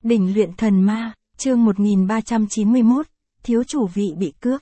Đỉnh luyện thần ma, chương 1391, thiếu chủ vị bị cướp.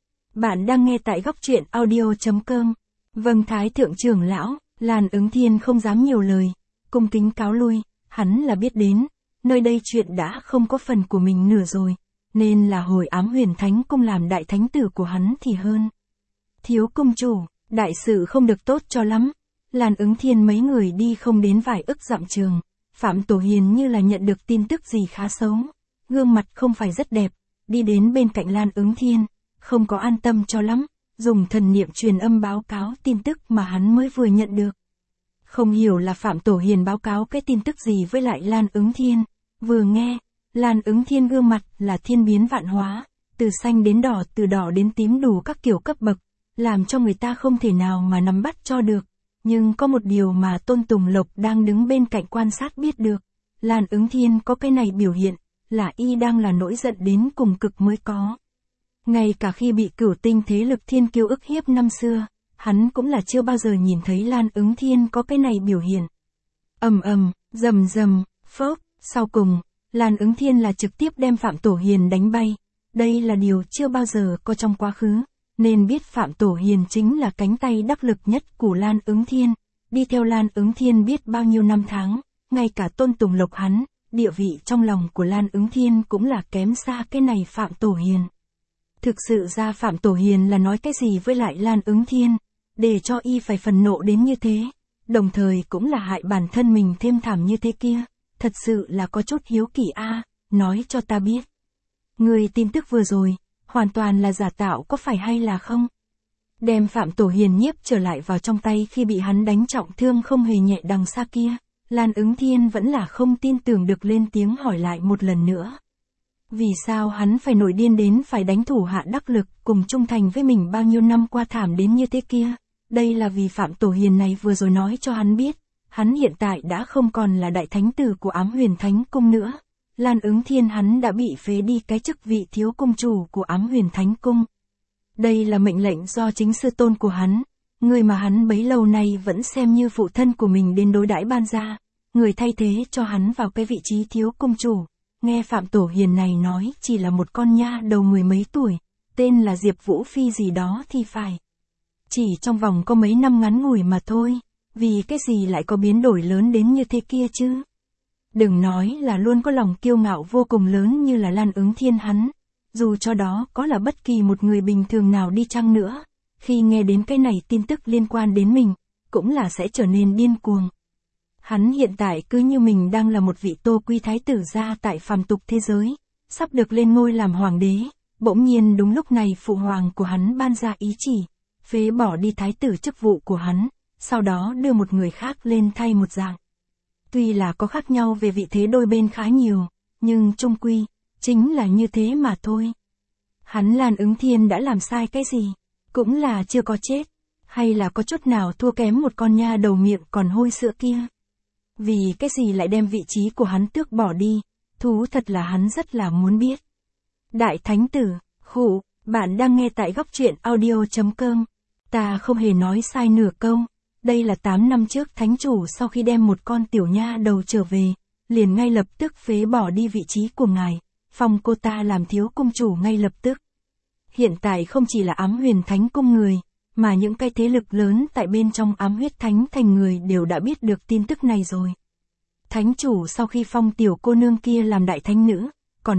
Bạn đang nghe tại góc truyện audio.com. Vâng thái thượng trưởng lão, Lan Ứng Thiên không dám nhiều lời, cung kính cáo lui, hắn là biết đến, nơi đây chuyện đã không có phần của mình nữa rồi, nên là hồi Ám Huyền Thánh Cung làm đại thánh tử của hắn thì hơn. Thiếu cung chủ, đại sự không được tốt cho lắm. Lan Ứng Thiên mấy người đi không đến vài ức dặm trường. Phạm Tổ Hiền như là nhận được tin tức gì khá xấu. Gương mặt không phải rất đẹp, đi đến bên cạnh Lan Ứng Thiên, không có an tâm cho lắm, dùng thần niệm truyền âm báo cáo tin tức mà hắn mới vừa nhận được. Không hiểu là Phạm Tổ Hiền báo cáo cái tin tức gì với lại Lan Ứng Thiên. Vừa nghe, Lan Ứng Thiên gương mặt là thiên biến vạn hóa, từ xanh đến đỏ, từ đỏ đến tím đủ các kiểu cấp bậc, làm cho người ta không thể nào mà nắm bắt cho được. Nhưng có một điều mà Tôn Tùng Lộc đang đứng bên cạnh quan sát biết được, Lan Ứng Thiên có cái này biểu hiện, là y đang là nỗi giận đến cùng cực mới có. Ngay cả khi bị Cửu Tinh thế lực thiên kiêu ức hiếp năm xưa, hắn cũng là chưa bao giờ nhìn thấy Lan Ứng Thiên có cái này biểu hiện. Ầm ầm, rầm rầm, phốc, sau cùng, Lan Ứng Thiên là trực tiếp đem Phạm Tổ Hiền đánh bay. Đây là điều chưa bao giờ có trong quá khứ. Nên biết Phạm Tổ Hiền chính là cánh tay đắc lực nhất của Lan Ứng Thiên, đi theo Lan Ứng Thiên biết bao nhiêu năm tháng, ngay cả Tôn Tùng Lộc hắn, địa vị trong lòng của Lan Ứng Thiên cũng là kém xa cái này Phạm Tổ Hiền. Thực sự ra Phạm Tổ Hiền là nói cái gì với lại Lan Ứng Thiên, để cho y phải phần nộ đến như thế, đồng thời cũng là hại bản thân mình thêm thảm như thế kia, thật sự là có chút hiếu kỳ a, nói cho ta biết. Người tin tức vừa rồi, hoàn toàn là giả tạo có phải hay là không? Đem Phạm Tổ Hiền nhiếp trở lại vào trong tay khi bị hắn đánh trọng thương không hề nhẹ đằng xa kia, Lan Ứng Thiên vẫn là không tin tưởng được lên tiếng hỏi lại một lần nữa. Vì sao hắn phải nổi điên đến phải đánh thủ hạ đắc lực cùng trung thành với mình bao nhiêu năm qua thảm đến như thế kia? Đây là vì Phạm Tổ Hiền này vừa rồi nói cho hắn biết, hắn hiện tại đã không còn là đại thánh tử của Ám Huyền Thánh Cung nữa. Lan Ứng Thiên hắn đã bị phế đi cái chức vị thiếu cung chủ của Ám Huyền Thánh Cung. Đây là mệnh lệnh do chính sư tôn của hắn, người mà hắn bấy lâu nay vẫn xem như phụ thân của mình đến đối đãi ban ra, người thay thế cho hắn vào cái vị trí thiếu cung chủ. Nghe Phạm Tổ Hiền này nói chỉ là một con nha đầu mười mấy tuổi, tên là Diệp Vũ Phi gì đó thì phải. Chỉ trong vòng có mấy năm ngắn ngủi mà thôi, vì cái gì lại có biến đổi lớn đến như thế kia chứ? Đừng nói là luôn có lòng kiêu ngạo vô cùng lớn như là Lan Ứng Thiên hắn, dù cho đó có là bất kỳ một người bình thường nào đi chăng nữa, khi nghe đến cái này tin tức liên quan đến mình, cũng là sẽ trở nên điên cuồng. Hắn hiện tại cứ như mình đang là một vị Tô Quy thái tử gia tại phàm tục thế giới, sắp được lên ngôi làm hoàng đế, bỗng nhiên đúng lúc này phụ hoàng của hắn ban ra ý chỉ, phế bỏ đi thái tử chức vụ của hắn, sau đó đưa một người khác lên thay một dạng. Tuy là có khác nhau về vị thế đôi bên khá nhiều, nhưng chung quy, chính là như thế mà thôi. Hắn Lan Ứng Thiên đã làm sai cái gì? Cũng là chưa có chết, hay là có chút nào thua kém một con nha đầu miệng còn hôi sữa kia? Vì cái gì lại đem vị trí của hắn tước bỏ đi? Thú thật là hắn rất là muốn biết. Đại thánh tử, khụ, bạn đang nghe tại góc truyện audio.com. Ta không hề nói sai nửa câu. Đây là 8 năm trước thánh chủ sau khi đem một con tiểu nha đầu trở về, liền ngay lập tức phế bỏ đi vị trí của ngài, phong cô ta làm thiếu cung chủ ngay lập tức. Hiện tại không chỉ là Ám Huyền Thánh Cung người, mà những cái thế lực lớn tại bên trong Ám Huyết Thánh Thành người đều đã biết được tin tức này rồi. Thánh chủ sau khi phong tiểu cô nương kia làm đại thánh nữ, còn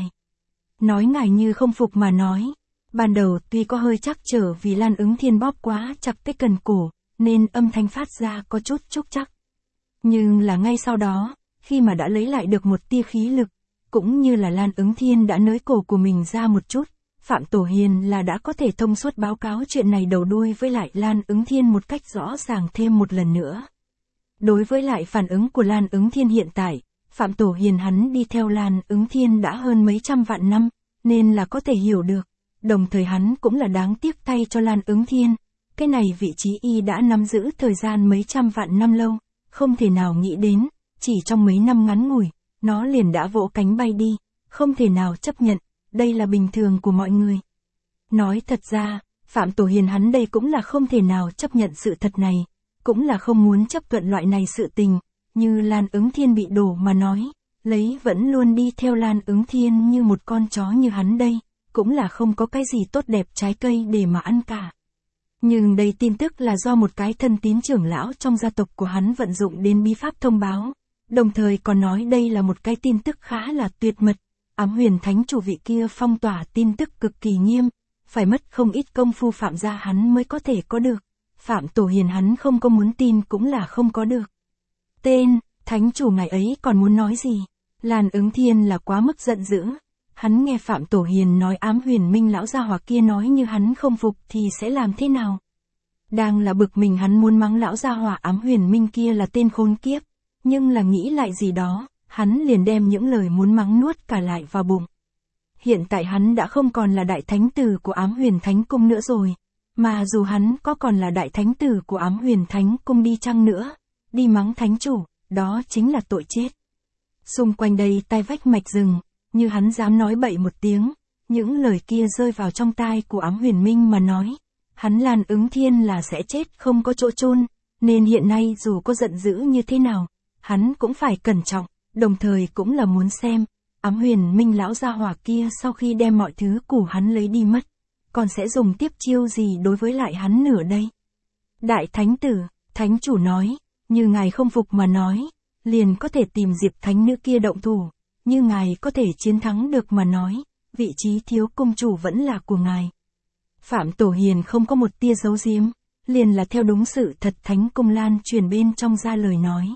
nói ngài như không phục mà nói. Ban đầu tuy có hơi trắc trở vì Lan Ứng Thiên bóp quá chặt cái cần cổ, nên âm thanh phát ra có chút trúc chắc. Nhưng là ngay sau đó, khi mà đã lấy lại được một tia khí lực, cũng như là Lan Ứng Thiên đã nới cổ của mình ra một chút, Phạm Tổ Hiền là đã có thể thông suốt báo cáo chuyện này đầu đuôi với lại Lan Ứng Thiên một cách rõ ràng thêm một lần nữa. Đối với lại phản ứng của Lan Ứng Thiên hiện tại, Phạm Tổ Hiền hắn đi theo Lan Ứng Thiên đã hơn mấy trăm vạn năm, nên là có thể hiểu được, đồng thời hắn cũng là đáng tiếc thay cho Lan Ứng Thiên. Cái này vị trí y đã nắm giữ thời gian mấy trăm vạn năm lâu, không thể nào nghĩ đến, chỉ trong mấy năm ngắn ngủi, nó liền đã vỗ cánh bay đi, không thể nào chấp nhận, đây là bình thường của mọi người. Nói thật ra, Phạm Tổ Hiền hắn đây cũng là không thể nào chấp nhận sự thật này, cũng là không muốn chấp thuận loại này sự tình, như Lan Ứng Thiên bị đổ mà nói, lấy vẫn luôn đi theo Lan Ứng Thiên như một con chó như hắn đây, cũng là không có cái gì tốt đẹp trái cây để mà ăn cả. Nhưng đây tin tức là do một cái thân tín trưởng lão trong gia tộc của hắn vận dụng đến bí pháp thông báo, đồng thời còn nói đây là một cái tin tức khá là tuyệt mật, Ám Huyền Thánh chủ vị kia phong tỏa tin tức cực kỳ nghiêm, phải mất không ít công phu Phạm gia hắn mới có thể có được, Phạm Tổ Hiền hắn không có muốn tin cũng là không có được. Tên, Thánh chủ ngày ấy còn muốn nói gì? Lan Ứng Thiên là quá mức giận dữ. Hắn nghe Phạm Tổ Hiền nói Ám Huyền Minh lão gia hỏa kia nói như hắn không phục thì sẽ làm thế nào. Đang là bực mình hắn muốn mắng lão gia hỏa Ám Huyền Minh kia là tên khốn kiếp, nhưng là nghĩ lại gì đó, hắn liền đem những lời muốn mắng nuốt cả lại vào bụng. Hiện tại hắn đã không còn là đại thánh tử của Ám Huyền Thánh Cung nữa rồi, mà dù hắn có còn là đại thánh tử của Ám Huyền Thánh Cung đi chăng nữa, đi mắng thánh chủ, đó chính là tội chết. Xung quanh đây tai vách mạch rừng, như hắn dám nói bậy một tiếng, những lời kia rơi vào trong tai của Ám Huyền Minh mà nói, hắn Lan Ứng Thiên là sẽ chết không có chỗ chôn, nên hiện nay dù có giận dữ như thế nào, hắn cũng phải cẩn trọng, đồng thời cũng là muốn xem, Ám Huyền Minh lão gia hỏa kia sau khi đem mọi thứ của hắn lấy đi mất, còn sẽ dùng tiếp chiêu gì đối với lại hắn nữa đây. Đại thánh tử, thánh chủ nói, như ngài không phục mà nói, liền có thể tìm Diệp thánh nữ kia động thủ, như ngài có thể chiến thắng được mà nói, vị trí thiếu cung chủ vẫn là của ngài. Phạm Tổ Hiền không có một tia giấu giếm, liền là theo đúng sự thật Thánh Cung lan truyền bên trong ra lời nói.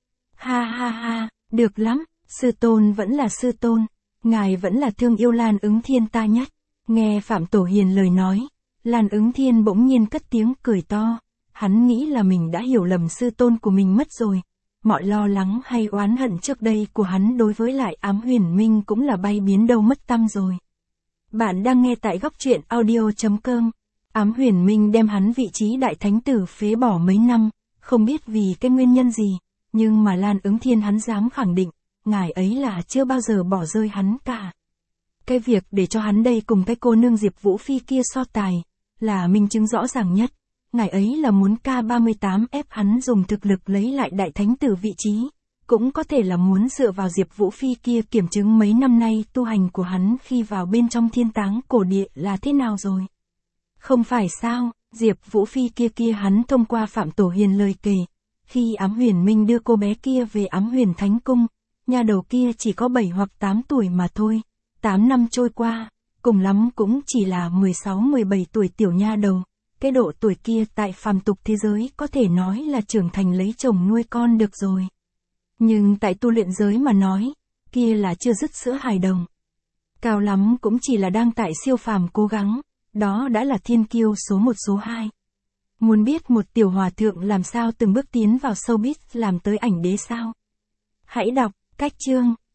Ha ha ha, được lắm, sư tôn vẫn là sư tôn, ngài vẫn là thương yêu Lan Ứng Thiên ta nhất. Nghe Phạm Tổ Hiền lời nói, Lan Ứng Thiên bỗng nhiên cất tiếng cười to, hắn nghĩ là mình đã hiểu lầm sư tôn của mình mất rồi. Mọi lo lắng hay oán hận trước đây của hắn đối với lại Ám Huyền Minh cũng là bay biến đâu mất tăm rồi. Bạn đang nghe tại góc truyện audio.com. Ám Huyền Minh đem hắn vị trí đại thánh tử phế bỏ mấy năm, không biết vì cái nguyên nhân gì, nhưng mà Lan Ứng Thiên hắn dám khẳng định, ngài ấy là chưa bao giờ bỏ rơi hắn cả. Cái việc để cho hắn đây cùng cái cô nương Diệp Vũ Phi kia so tài, là minh chứng rõ ràng nhất. Ngài ấy là muốn K38 ép hắn dùng thực lực lấy lại đại thánh tử vị trí, cũng có thể là muốn dựa vào Diệp Vũ Phi kia kiểm chứng mấy năm nay tu hành của hắn khi vào bên trong thiên táng cổ địa là thế nào rồi. Không phải sao, Diệp Vũ Phi kia hắn thông qua Phạm Tổ Hiền lời kể, khi Ám Huyền Minh đưa cô bé kia về Ám Huyền Thánh Cung, nha đầu kia chỉ có 7 hoặc 8 tuổi mà thôi, 8 năm trôi qua, cùng lắm cũng chỉ là 16-17 tuổi tiểu nha đầu. Cái độ tuổi kia tại phàm tục thế giới có thể nói là trưởng thành lấy chồng nuôi con được rồi. Nhưng tại tu luyện giới mà nói, kia là chưa dứt sữa hài đồng. Cao lắm cũng chỉ là đang tại siêu phàm cố gắng, đó đã là thiên kiêu số 1 số 2. Muốn biết một tiểu hòa thượng làm sao từng bước tiến vào showbiz làm tới ảnh đế sao? Hãy đọc, cách chương.